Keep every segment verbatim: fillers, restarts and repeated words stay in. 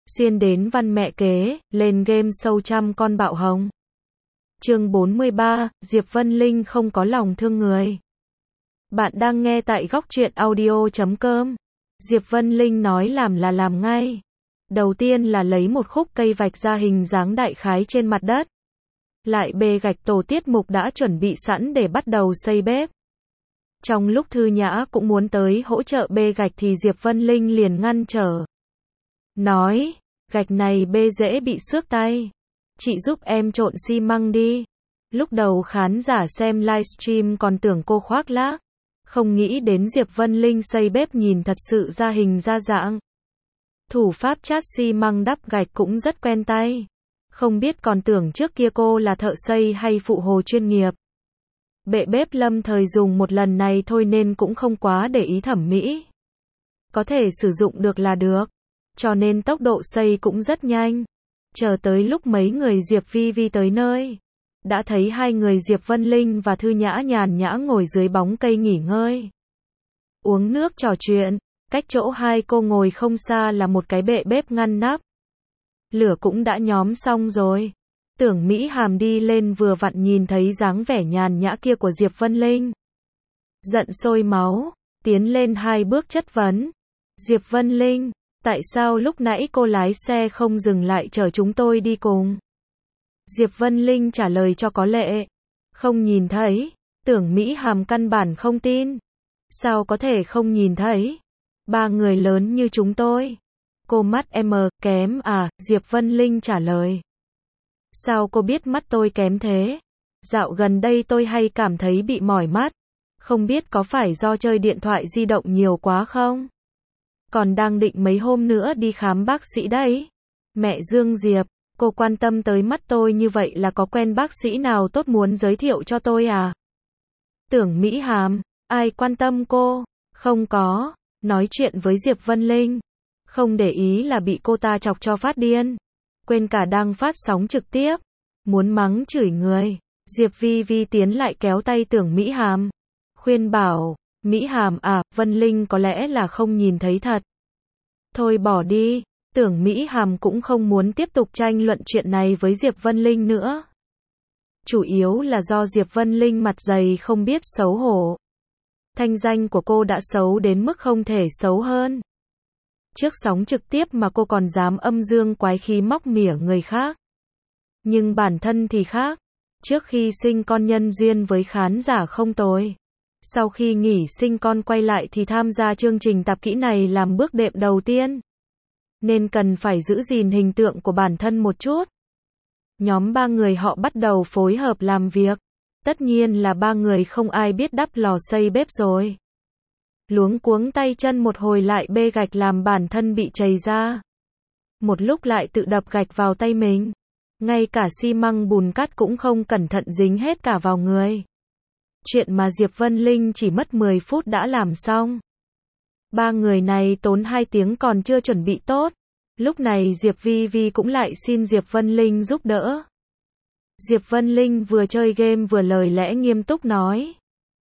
Xuyên đến văn mẹ kế, lên game sâu trăm con bạo hồng. Chương bốn mươi ba, Diệp Vân Linh không có lòng thương người. Bạn đang nghe tại góc truyện audio chấm com. Diệp Vân Linh nói làm là làm ngay. Đầu tiên là lấy một khúc cây vạch ra hình dáng đại khái trên mặt đất. Lại bê gạch tổ tiết mục đã chuẩn bị sẵn để bắt đầu xây bếp. Trong lúc Thư Nhã cũng muốn tới hỗ trợ bê gạch thì Diệp Vân Linh liền ngăn trở. Nói, gạch này bê dễ bị xước tay. Chị giúp em trộn xi măng đi. Lúc đầu khán giả xem livestream còn tưởng cô khoác lác. Không nghĩ đến Diệp Vân Linh xây bếp nhìn thật sự ra hình ra dạng. Thủ pháp chát xi măng đắp gạch cũng rất quen tay. Không biết còn tưởng trước kia cô là thợ xây hay phụ hồ chuyên nghiệp. Bệ bếp lâm thời dùng một lần này thôi nên cũng không quá để ý thẩm mỹ. Có thể sử dụng được là được. Cho nên tốc độ xây cũng rất nhanh. Chờ tới lúc mấy người Diệp Vi Vi tới nơi. Đã thấy hai người Diệp Vân Linh và Thư Nhã nhàn nhã ngồi dưới bóng cây nghỉ ngơi. Uống nước trò chuyện. Cách chỗ hai cô ngồi không xa là một cái bệ bếp ngăn nắp. Lửa cũng đã nhóm xong rồi. Tưởng Mỹ Hàm đi lên vừa vặn nhìn thấy dáng vẻ nhàn nhã kia của Diệp Vân Linh. Giận sôi máu, tiến lên hai bước chất vấn. Diệp Vân Linh, tại sao lúc nãy cô lái xe không dừng lại chở chúng tôi đi cùng? Diệp Vân Linh trả lời cho có lệ. Không nhìn thấy. Tưởng Mỹ Hàm căn bản không tin. Sao có thể không nhìn thấy? Ba người lớn như chúng tôi. Cô mắt em kém à? Diệp Vân Linh trả lời. Sao cô biết mắt tôi kém thế? Dạo gần đây tôi hay cảm thấy bị mỏi mắt. Không biết có phải do chơi điện thoại di động nhiều quá không? Còn đang định mấy hôm nữa đi khám bác sĩ đấy. Mẹ Dương Diệp, cô quan tâm tới mắt tôi như vậy là có quen bác sĩ nào tốt muốn giới thiệu cho tôi à? Tưởng Mỹ Hàm, ai quan tâm cô? Không có. Nói chuyện với Diệp Vân Linh. Không để ý là bị cô ta chọc cho phát điên. Quên cả đang phát sóng trực tiếp. Muốn mắng chửi người. Diệp Vi Vi tiến lại kéo tay Tưởng Mỹ Hàm. Khuyên bảo, Mỹ Hàm à, Vân Linh có lẽ là không nhìn thấy thật. Thôi bỏ đi. Tưởng Mỹ Hàm cũng không muốn tiếp tục tranh luận chuyện này với Diệp Vân Linh nữa. Chủ yếu là do Diệp Vân Linh mặt dày không biết xấu hổ. Thanh danh của cô đã xấu đến mức không thể xấu hơn. Trước sóng trực tiếp mà cô còn dám âm dương quái khí móc mỉa người khác. Nhưng bản thân thì khác. Trước khi sinh con nhân duyên với khán giả không tồi. Sau khi nghỉ sinh con quay lại thì tham gia chương trình tạp kỹ này làm bước đệm đầu tiên. Nên cần phải giữ gìn hình tượng của bản thân một chút. Nhóm ba người họ bắt đầu phối hợp làm việc. Tất nhiên là ba người không ai biết đắp lò xây bếp rồi. Luống cuống tay chân một hồi lại bê gạch làm bản thân bị chày ra. Một lúc lại tự đập gạch vào tay mình. Ngay cả xi măng bùn cát cũng không cẩn thận dính hết cả vào người. Chuyện mà Diệp Vân Linh chỉ mất mười phút đã làm xong. Ba người này tốn hai tiếng còn chưa chuẩn bị tốt. Lúc này Diệp Vi Vi cũng lại xin Diệp Vân Linh giúp đỡ. Diệp Vân Linh vừa chơi game vừa lời lẽ nghiêm túc nói.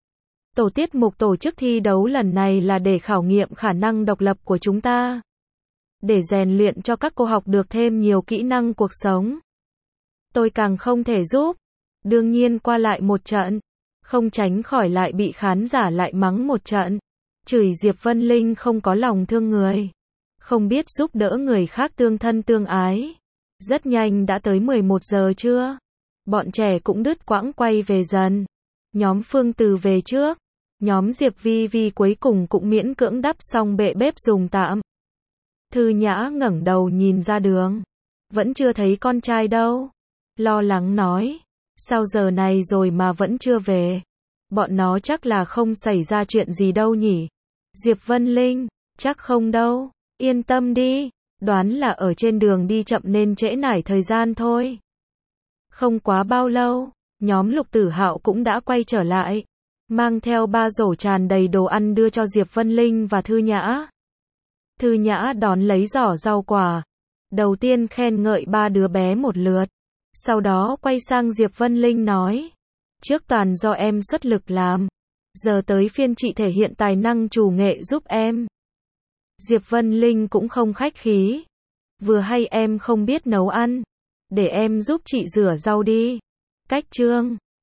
Tổ tiết mục tổ chức thi đấu lần này là để khảo nghiệm khả năng độc lập của chúng ta. Để rèn luyện cho các cô học được thêm nhiều kỹ năng cuộc sống. Tôi càng không thể giúp. Đương nhiên qua lại một trận. Không tránh khỏi lại bị khán giả lại mắng một trận. Chửi Diệp Vân Linh không có lòng thương người. Không biết giúp đỡ người khác tương thân tương ái. Rất nhanh đã tới mười một giờ trưa. Bọn trẻ cũng đứt quãng quay về dần. Nhóm Phương Từ về trước. Nhóm Diệp Vi Vi cuối cùng cũng miễn cưỡng đắp xong bệ bếp dùng tạm. Thư Nhã ngẩng đầu nhìn ra đường. Vẫn chưa thấy con trai đâu. Lo lắng nói. Sao giờ này rồi mà vẫn chưa về? Bọn nó chắc là không xảy ra chuyện gì đâu nhỉ? Diệp Vân Linh. Chắc không đâu. Yên tâm đi. Đoán là ở trên đường đi chậm nên trễ nải thời gian thôi. Không quá bao lâu. Nhóm Lục Tử Hạo cũng đã quay trở lại. Mang theo ba rổ tràn đầy đồ ăn đưa cho Diệp Vân Linh và Thư Nhã. Thư Nhã đón lấy giỏ rau quả. Đầu tiên khen ngợi ba đứa bé một lượt. Sau đó quay sang Diệp Vân Linh nói. Trước toàn do em xuất lực làm. Giờ tới phiên chị thể hiện tài năng chủ nghệ giúp em. Diệp Vân Linh cũng không khách khí. Vừa hay em không biết nấu ăn. Để em giúp chị rửa rau đi. Cách chương